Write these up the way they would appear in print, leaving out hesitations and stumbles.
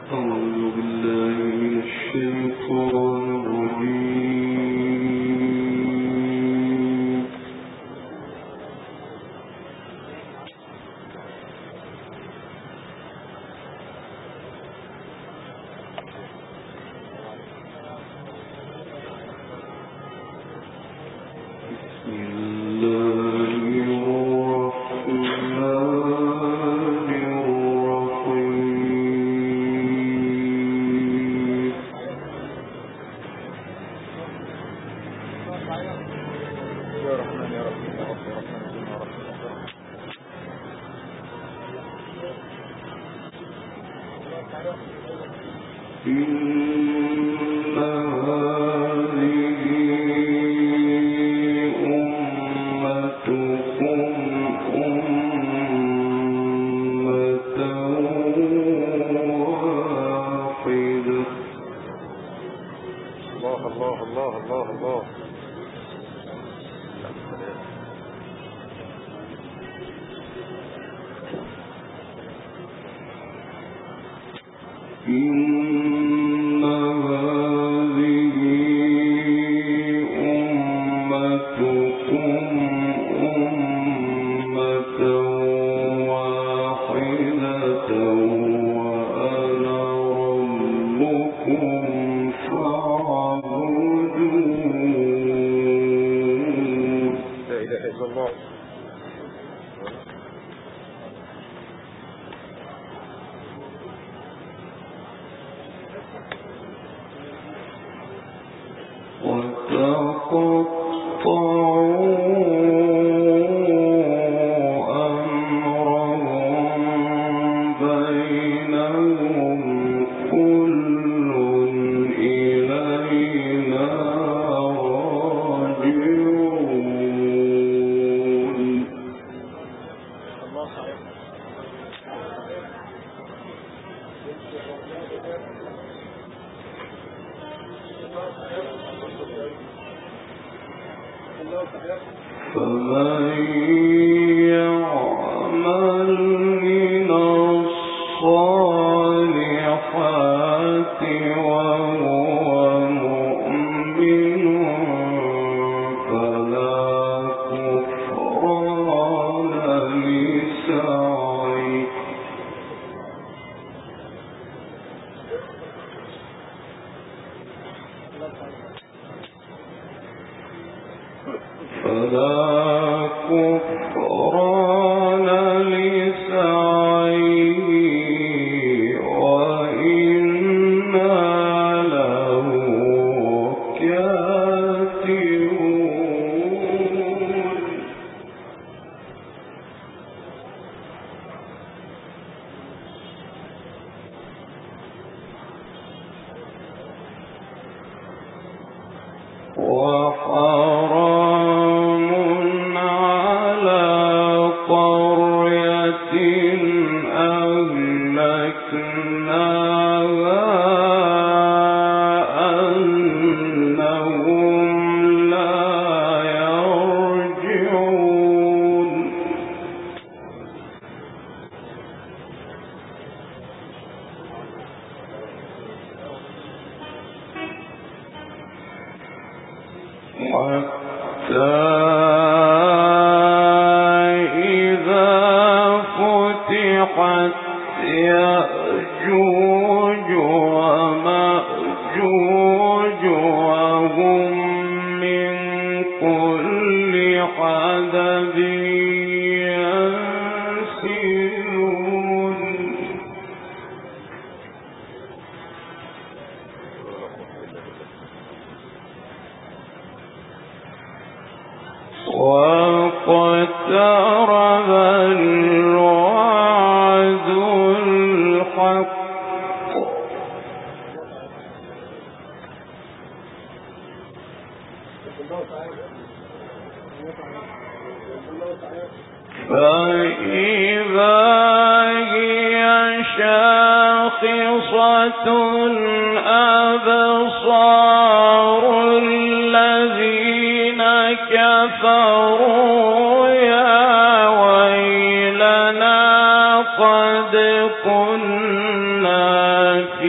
قد كنا في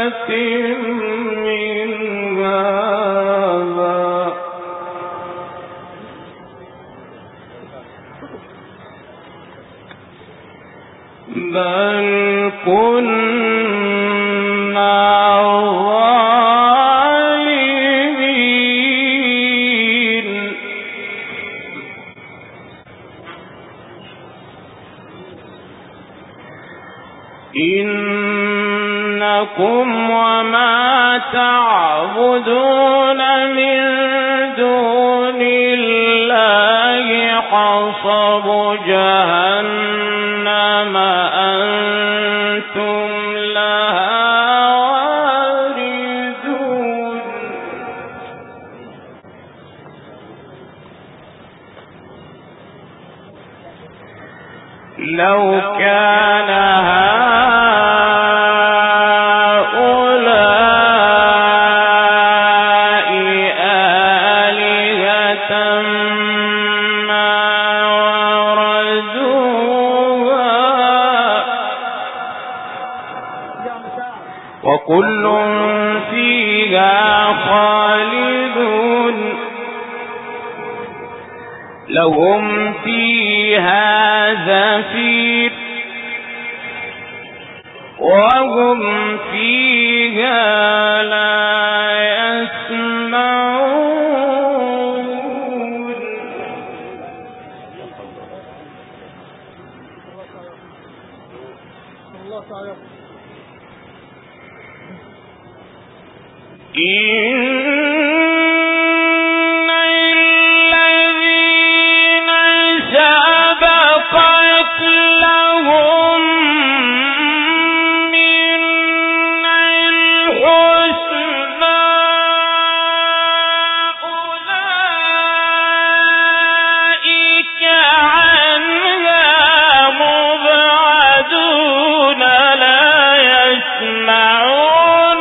بل كنا ظالمين إنكم وما تعبدون من دون الله حصب جهنم أنتم لها واردون لو كان وكل فيها خالدون لهم فيها زفير وهم فيها لا يسمعون إن الذين سبقت لهم من الحسنى أولئك عنها مبعدون لا يسمعون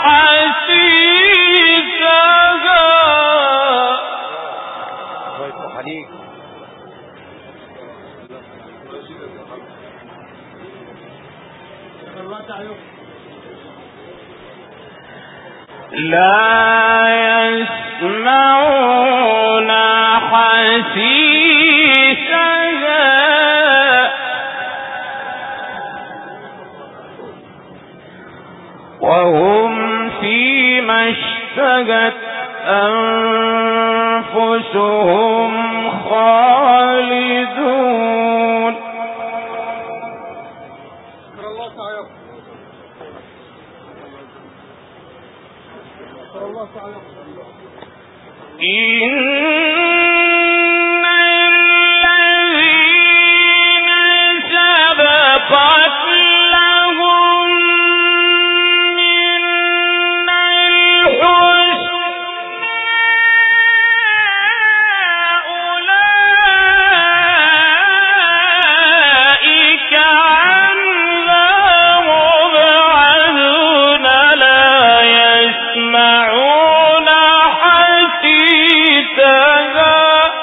لا يسمعون حسيسها وهم فيما اشتهت أنفسهم خالدون إن الذين سبقت لهم من الحسنى أولئك عنها مبعدون لا يسمعون حسيسها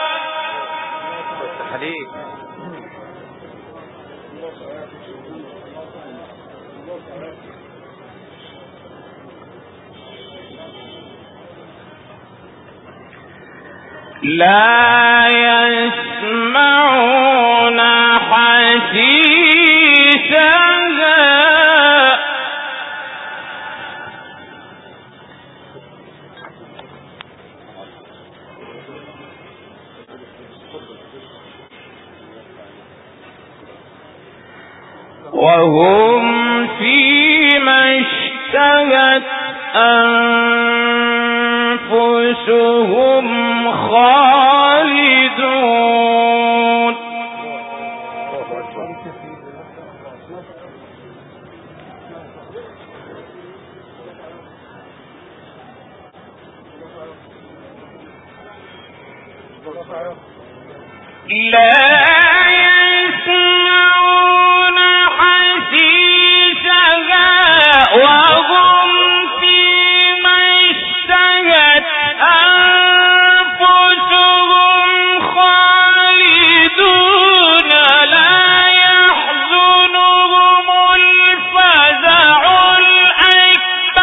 لا يسمعون حسيسها وهم فيما اشتهت أنفسهم خالدون لا يسمعون حسيسها وهم فيما اشتهت أنفسهم خالدون لا يحزنهم الفزع الأكبر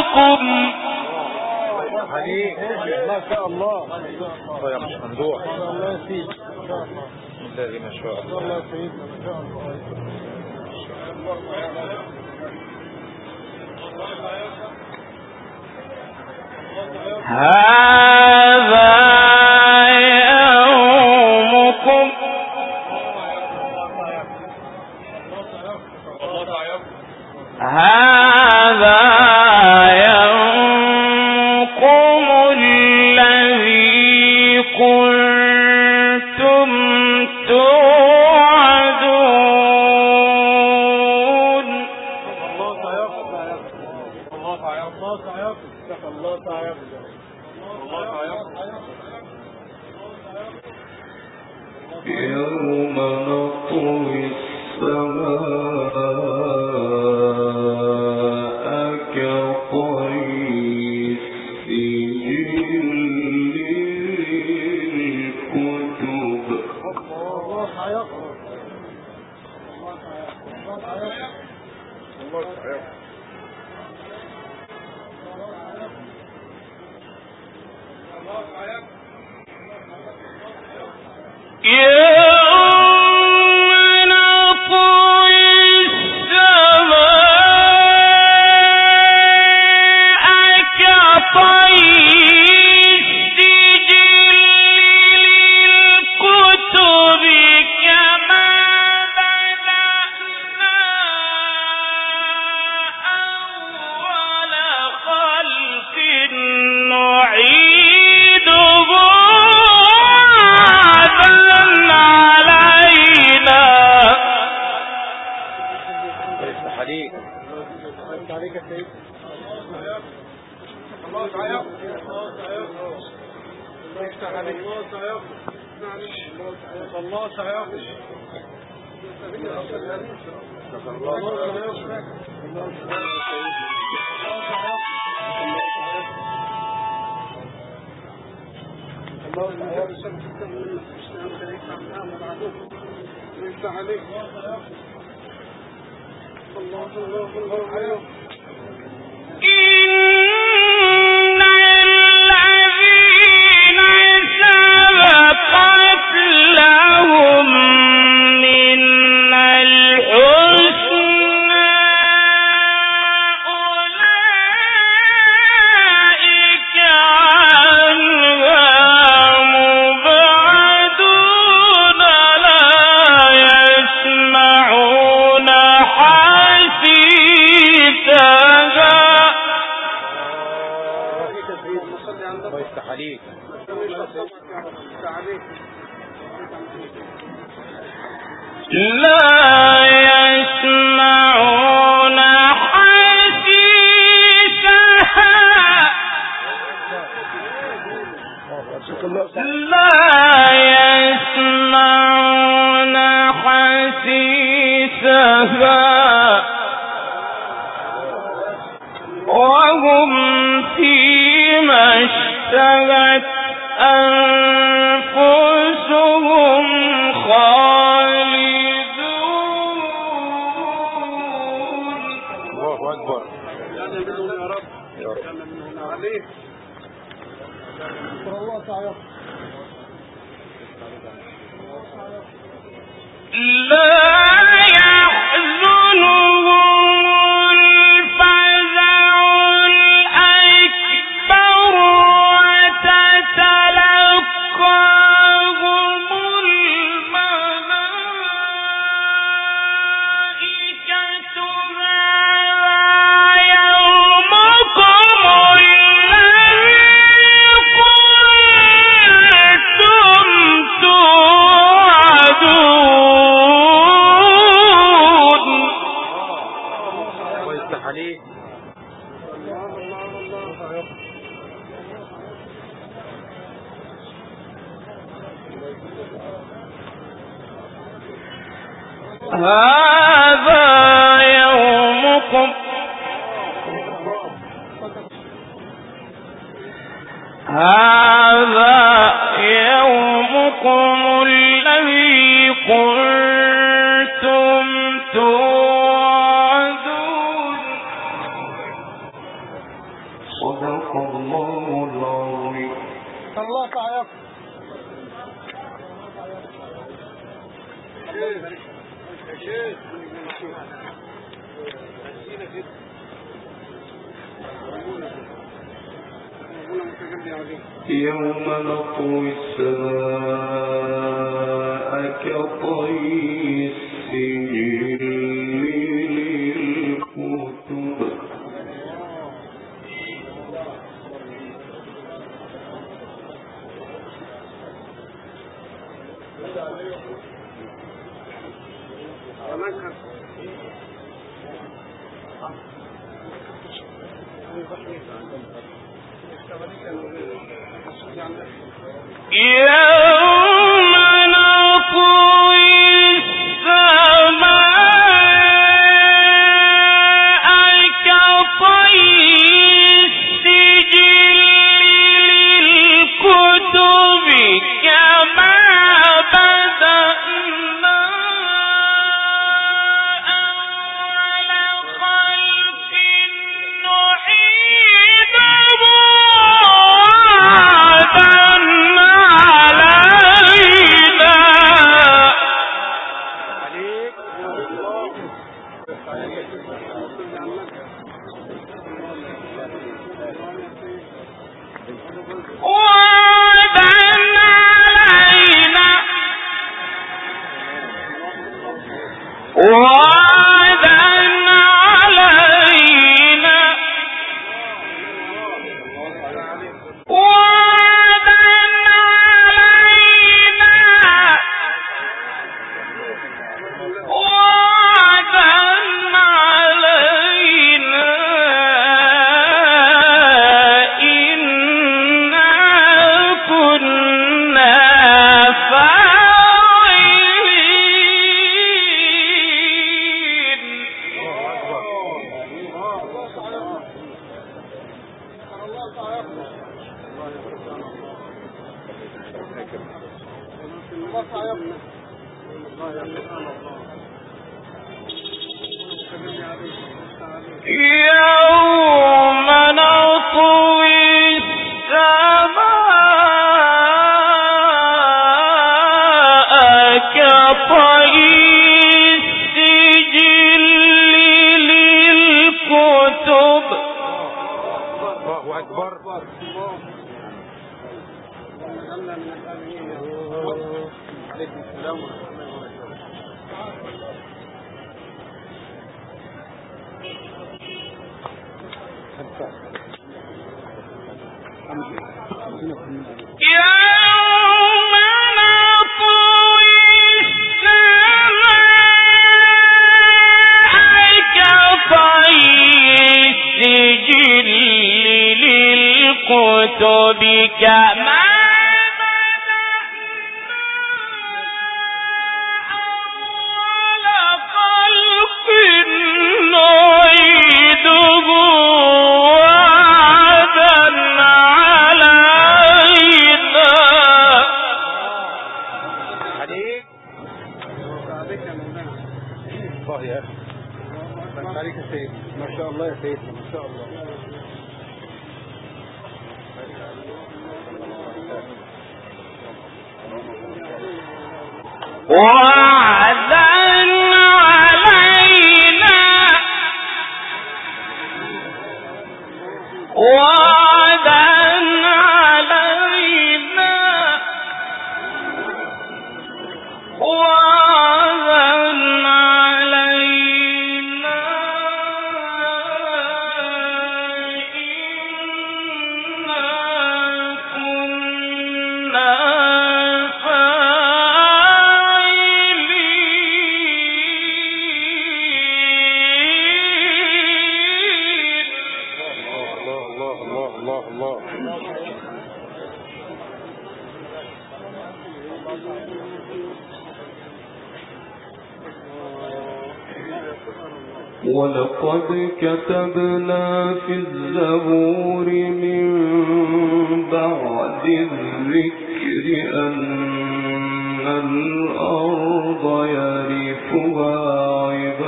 ما شاء الله. طيب ممدوح. الله يسيك. الذي ما شاء الله. الله سيدنا ما شاء الله. هذا يومكم هذا يومكم الذي كنتم توعدون. يوم نطوي السماء كطي السجل للكتب. وهم فيما اشتهت أنفسهم خالدون. الله أكبر. يا رب عليه. الله تعالى. لا يحزنهم الفزع الأكبر وتتلقاهم الملائكة هذا يومكم الذي كنتم توعدون. ويفتح عليه. هذا يومكم الذي كنتم توعدون. صدق الله العظيم. الله تعالى. يوم نطوي السماء كطي السجل للكتب. يوم نطوي السماء كطي السجل للكتب كما بدأنا أول خلق نعيده وعدا يوم نطوي السماء كطي السجل للكتب. الله أكبر. عليكم السلام ورحمة الله وبركاته. يوم نطوي السماء كطي السجل للكتب كما ما شاء الله يا سيدنا، ما شاء الله. وعدا علينا وعدا علينا وعدا علينا ولقد كتبنا في الزبور من بعد الذكر أن الأرض يرثها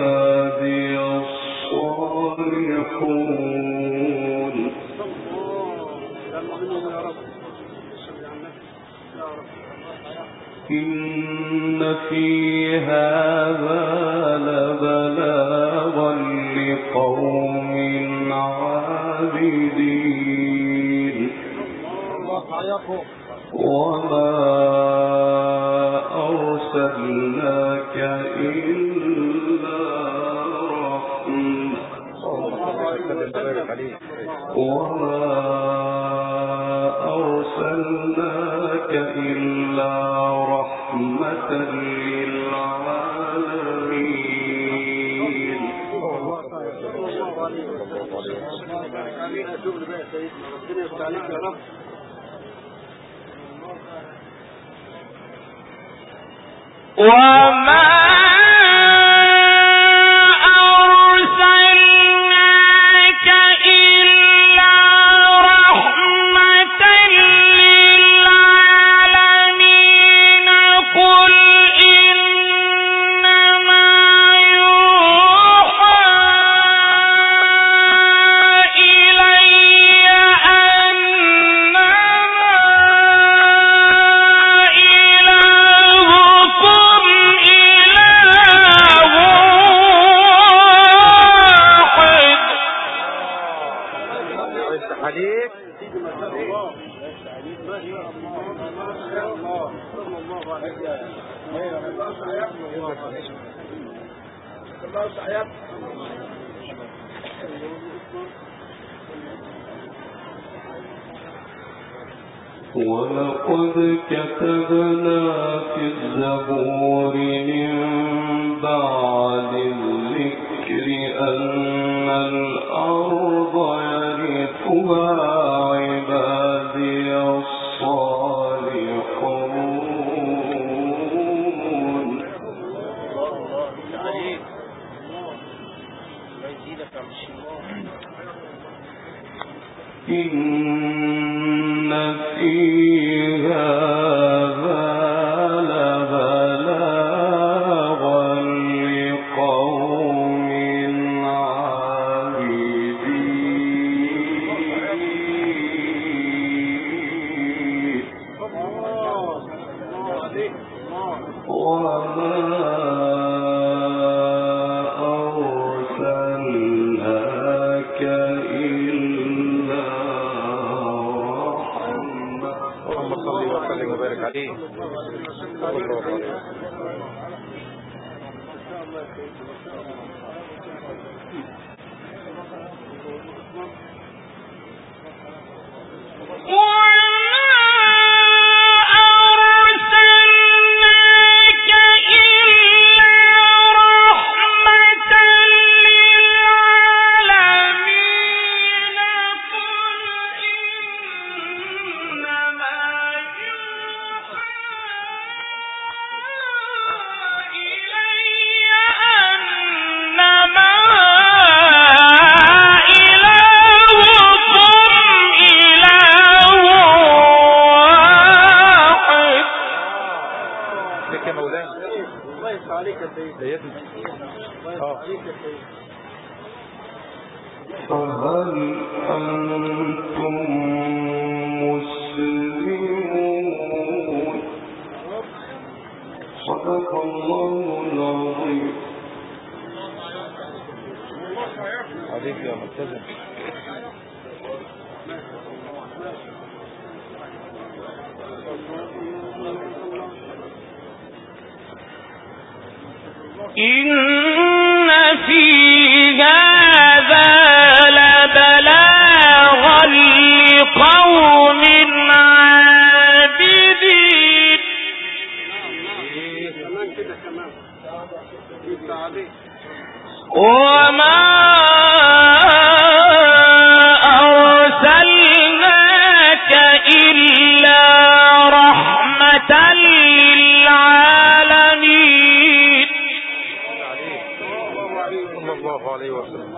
عبادي الصالحون. إن في هذا لبلاغا لقوم عابدين وما أرسلناك إلا رحمة للعالمين. وما ولقد كتبنا في الزبور من بعد الذكر أن الأرض يرثها عبادي الصالحون. إن في هذا لبلاغا لقوم عابدين وما أرسلناك إلا رحمة. اللهم صل وسلم وبارك عليه. فهل أنتم مسلمون؟ صدق الله العظيم. عليك يا ملتزم. إن في هذا لبلاغا لقوم عابدين وما أرسلناك إلا رحمة للعالمين. صلى الله عليه وسلم.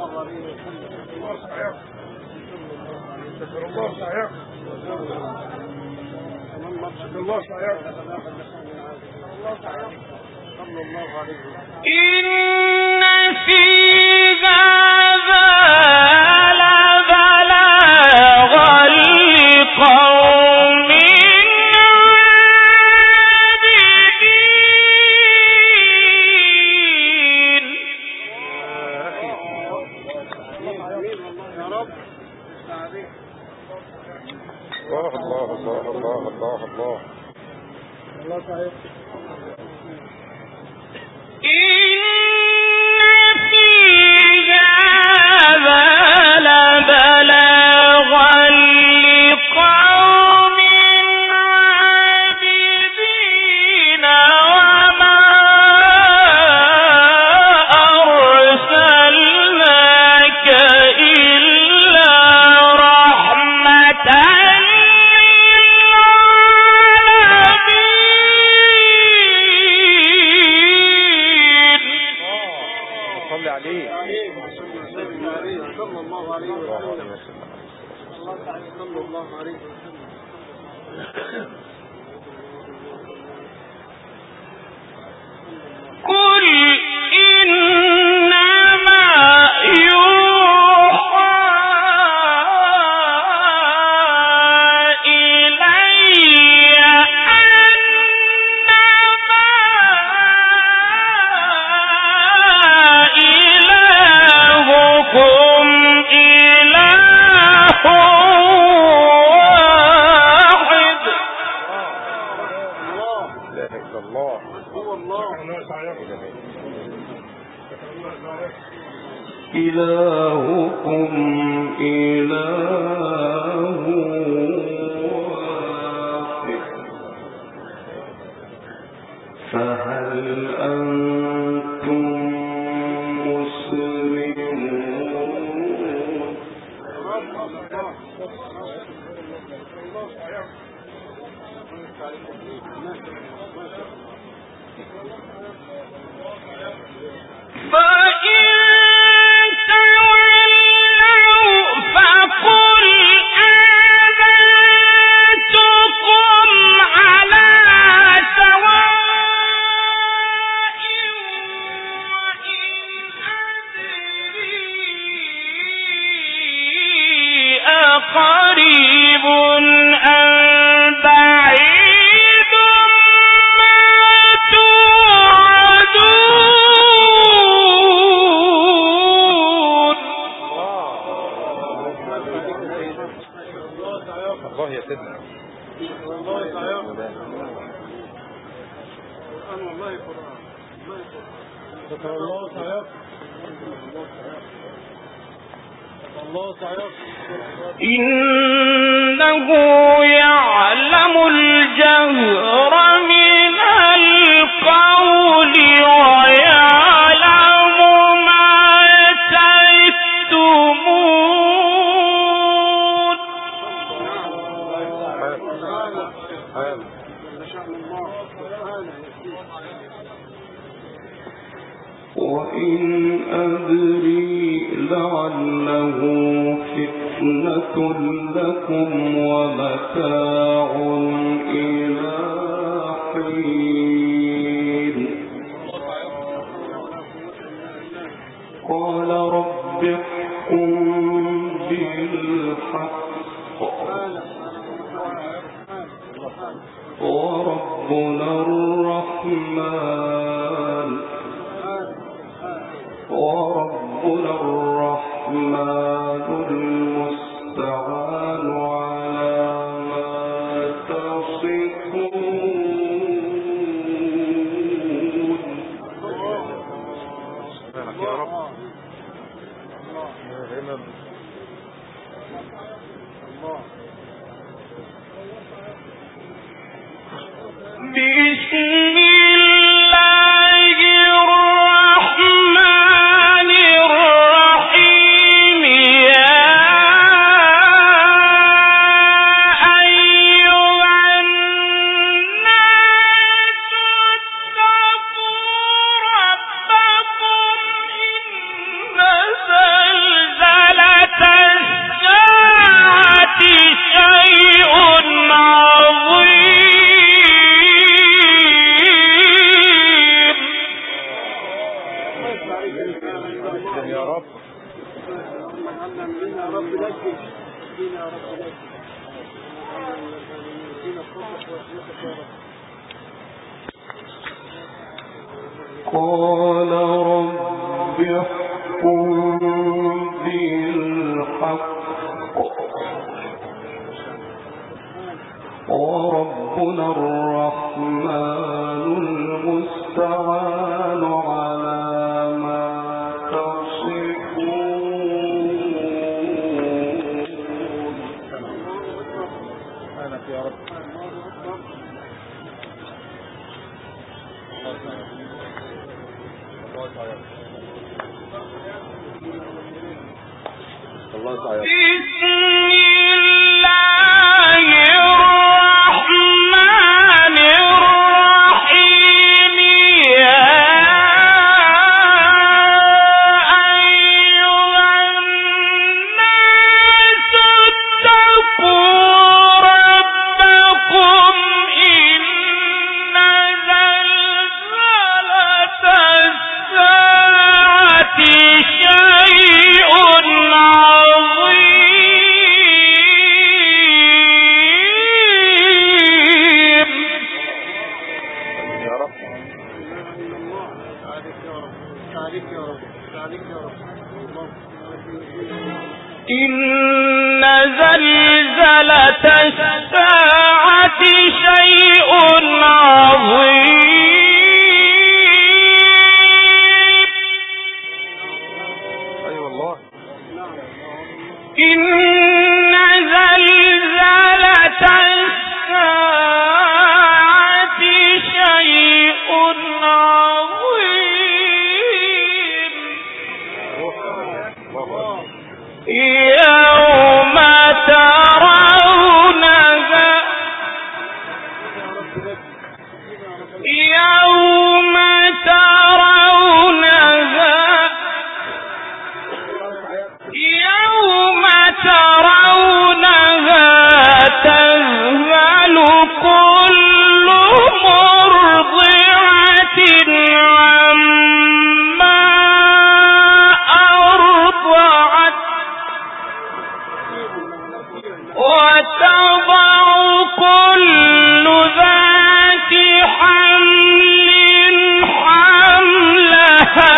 إن في هذا لبلاغا لقوم عابدين الله الله الله الله الله الله. الله تعالى. إلهكم إله واحد فهل أنتم مسلمون؟ قريب أم بعيد ما توعدون. الله يا سيدنا. الله تعالى. والله قرآن. الله تعالى. الله تعالى. إنه يعلم الجهر من القول ويعلم ما تكتمون. وإن أدري لعله فتنة لكم ومتاع إلى حين. قال رب احكم بالحق وربنا الرحمن المستعان على ما تصفون. سبحانك يا رب. بسم الله الرحمن الرحيم. يا أيها الناس اتقوا ربكم إن زلزلة الساعة شيء عظيم. يا رب. قال رب احكم بالحق وربنا الرحمن المستعان على ما تصفون. سبحانك يا رب. الله تعالى. إن زلزلة الساعة شيء عظيم. أي والله. إن زلزلة الساعة شيء عظيم. يوم ترونها تذهل كل مرضعة عما أرضعت وتضع كل ذات حمل حملها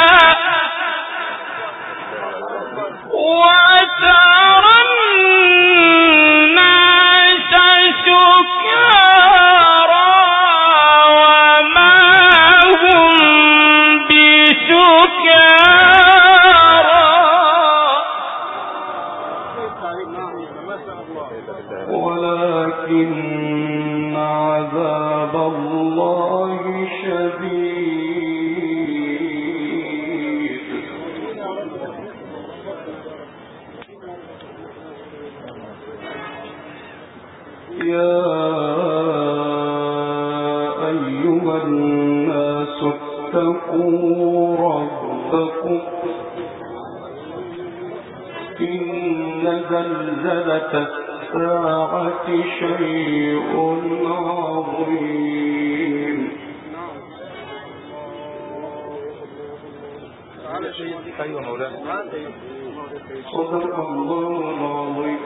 وترى الناس سكارى وما هم بسكارى ولكن عذاب الله شديد. يا أيها الناس اتقوا ربكم إن زلزلة الساعة شيء عظيم. أيوة مولانا. صدق الله العظيم.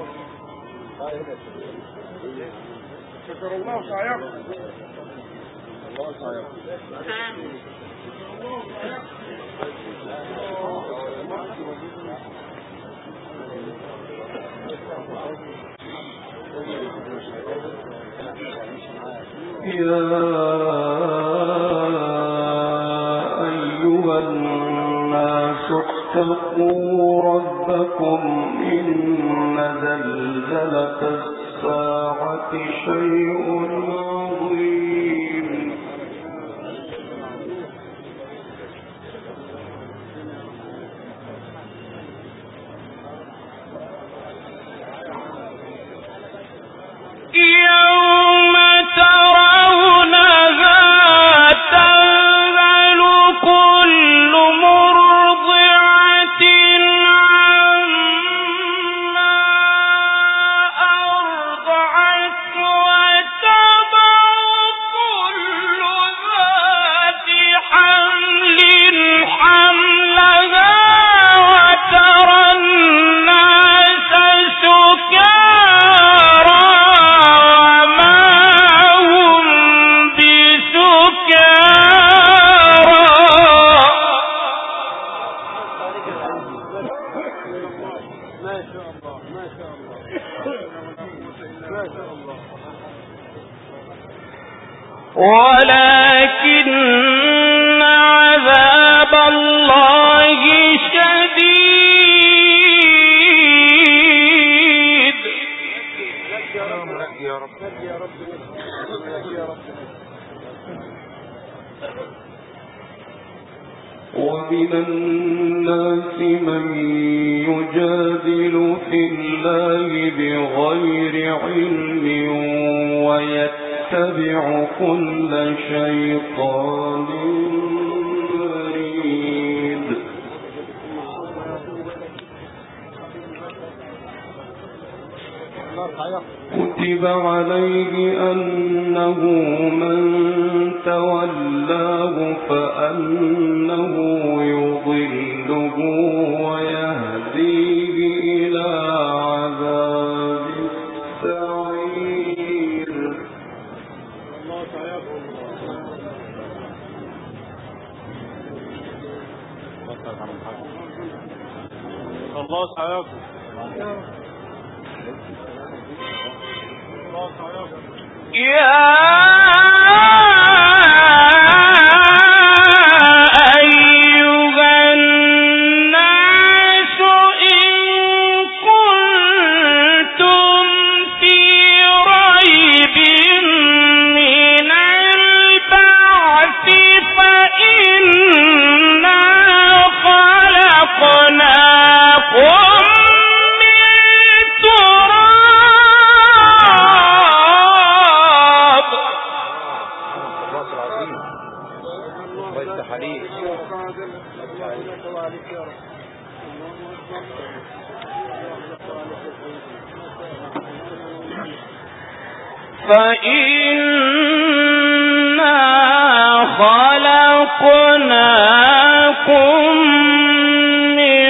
شكر الله سعيكم. الله سعيكم. يا أيها الناس اتقوا ربكم إن زلزلة الساعة شيء عظيم. يوم ترونها تذهل كل مرضعة عما أرضعت وتضع كل ذات حمل حملها وترى الناس سكارى ولكن عذاب الله شديد. يا رب يا رب يا رب. ومن الناس من يجادل في الله بغير علم ويتبع كل شيطان مريد. كتب عليه أنه من تولاه فأنه يضله ويهديه إلى عذاب السعير. الله سيغفر. يا أيها الناس إن كنتم في ريب من البعث فإنا خلقناكم فإنا خلقناكم من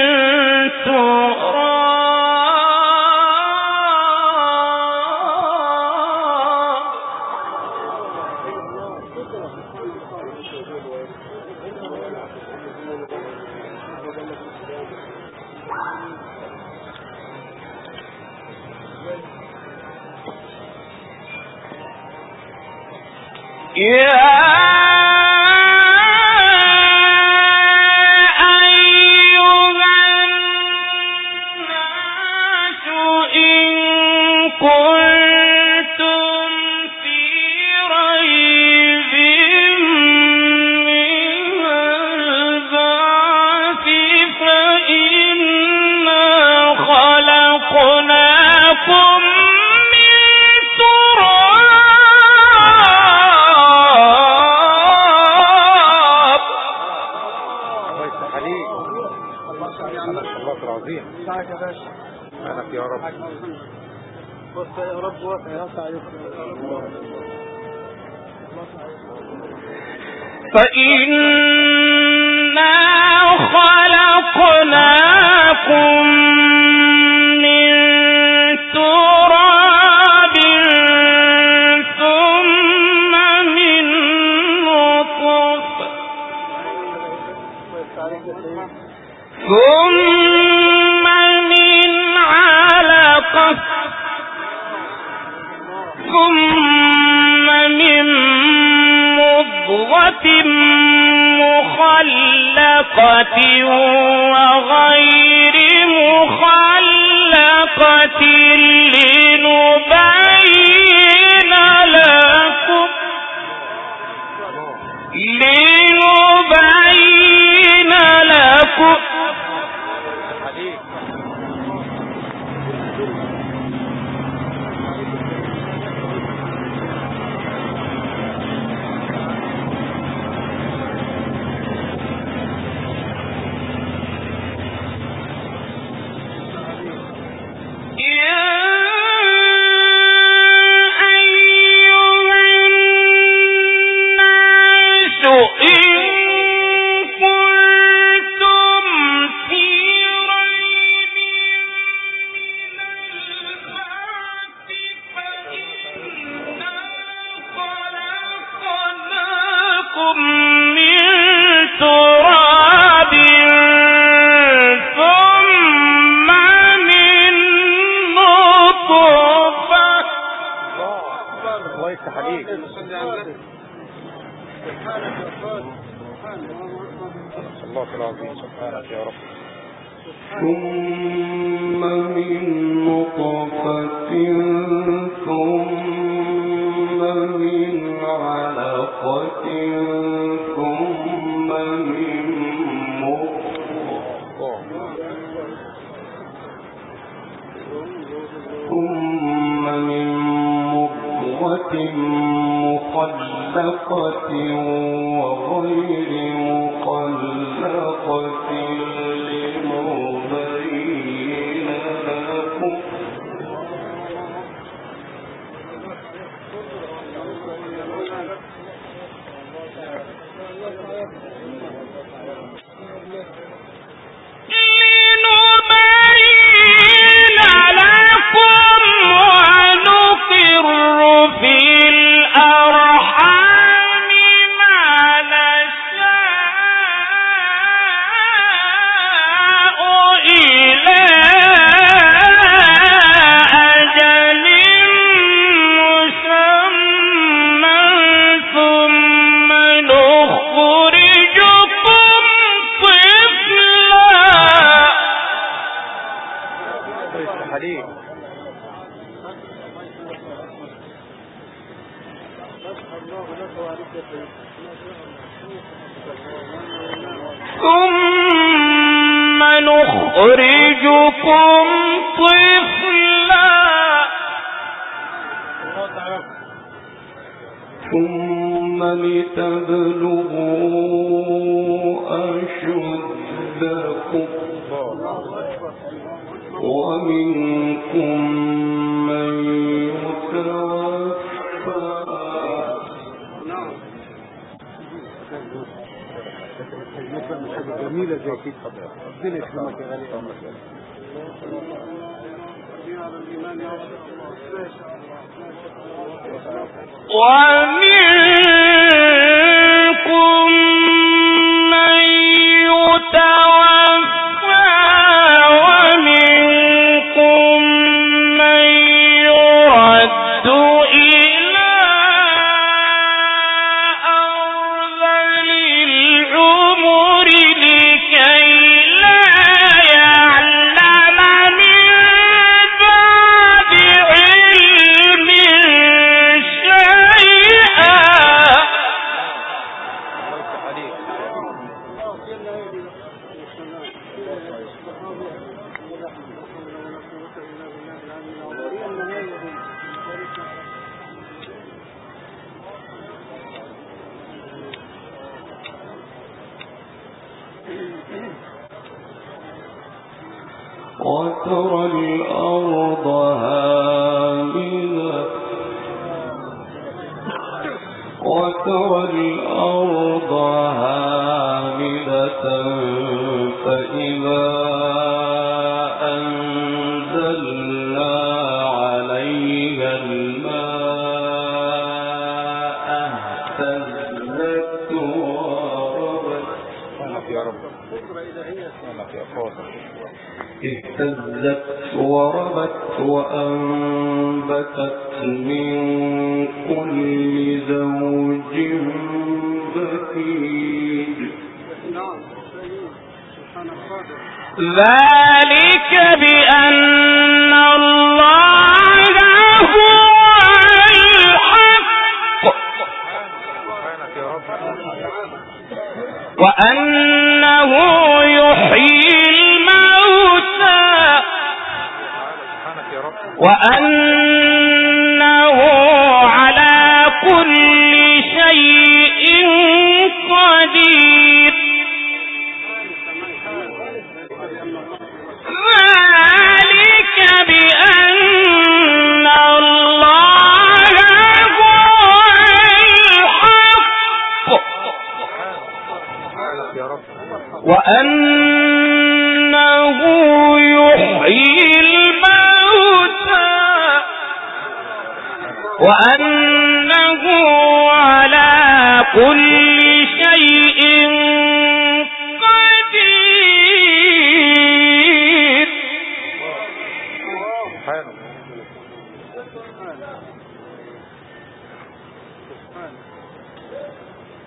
فإنا خلقناكم من تراب ثم من نطفة ثم من علقة ثم من مضغة مخلقة وغير مخلقة لنبين لكم الله العظيم سبحانك يا رب. ثم من نطفة ثم من علقة ثم من مضغة مخلقة وغير مخلقة لنبين لكم ثم نخرجكم طفلا ثم لتبلغوا أشدكم ومنكم من يتوفى جميلة زي كده ربنا يكرمك يا غالي. ومنكم من يتوفى ومنكم من يرد إلى أرذل العمر لكي لا يعلم من بعد علم شيئا. وترى الأرض هامدة فإذا أنزلنا عليها الماء اهتزت وربت وأنبتت من كل زوج بهيج. ذلك بأن الله هو الحق وأنه يحيي الموتى وأنه على كل شيء قدير. ذلك بأن الله هو الحق وأنه يحيي الموتى وأنه على كل شيء قدير.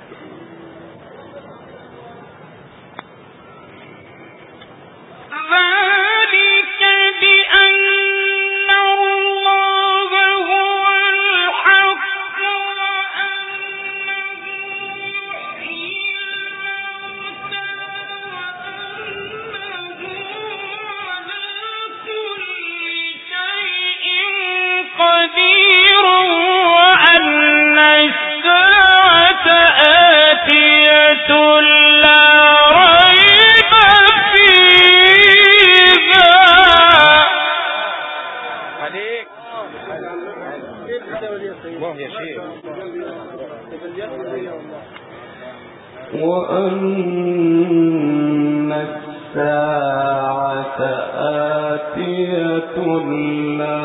وأن الساعة آتية لا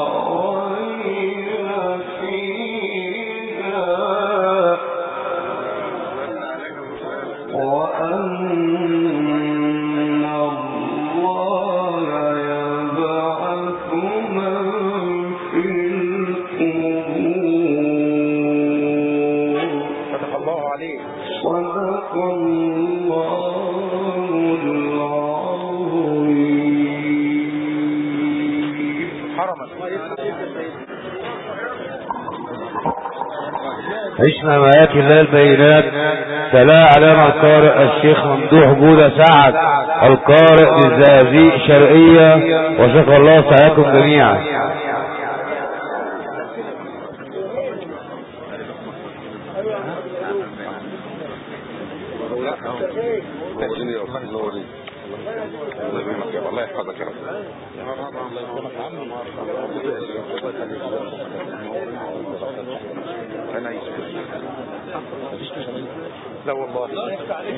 ريب فيها وأن الله يبعث من في القبور. فتح الله عليك. صدق الله العظيم. حرما. عشنا آيات الله البينات. تلا علينا القارئ الشيخ ممدوح جودة سعد القارئ للزقازيق شرقية، وشكر الله سعيكم جميعا. الله يحفظك يا رب. لا والله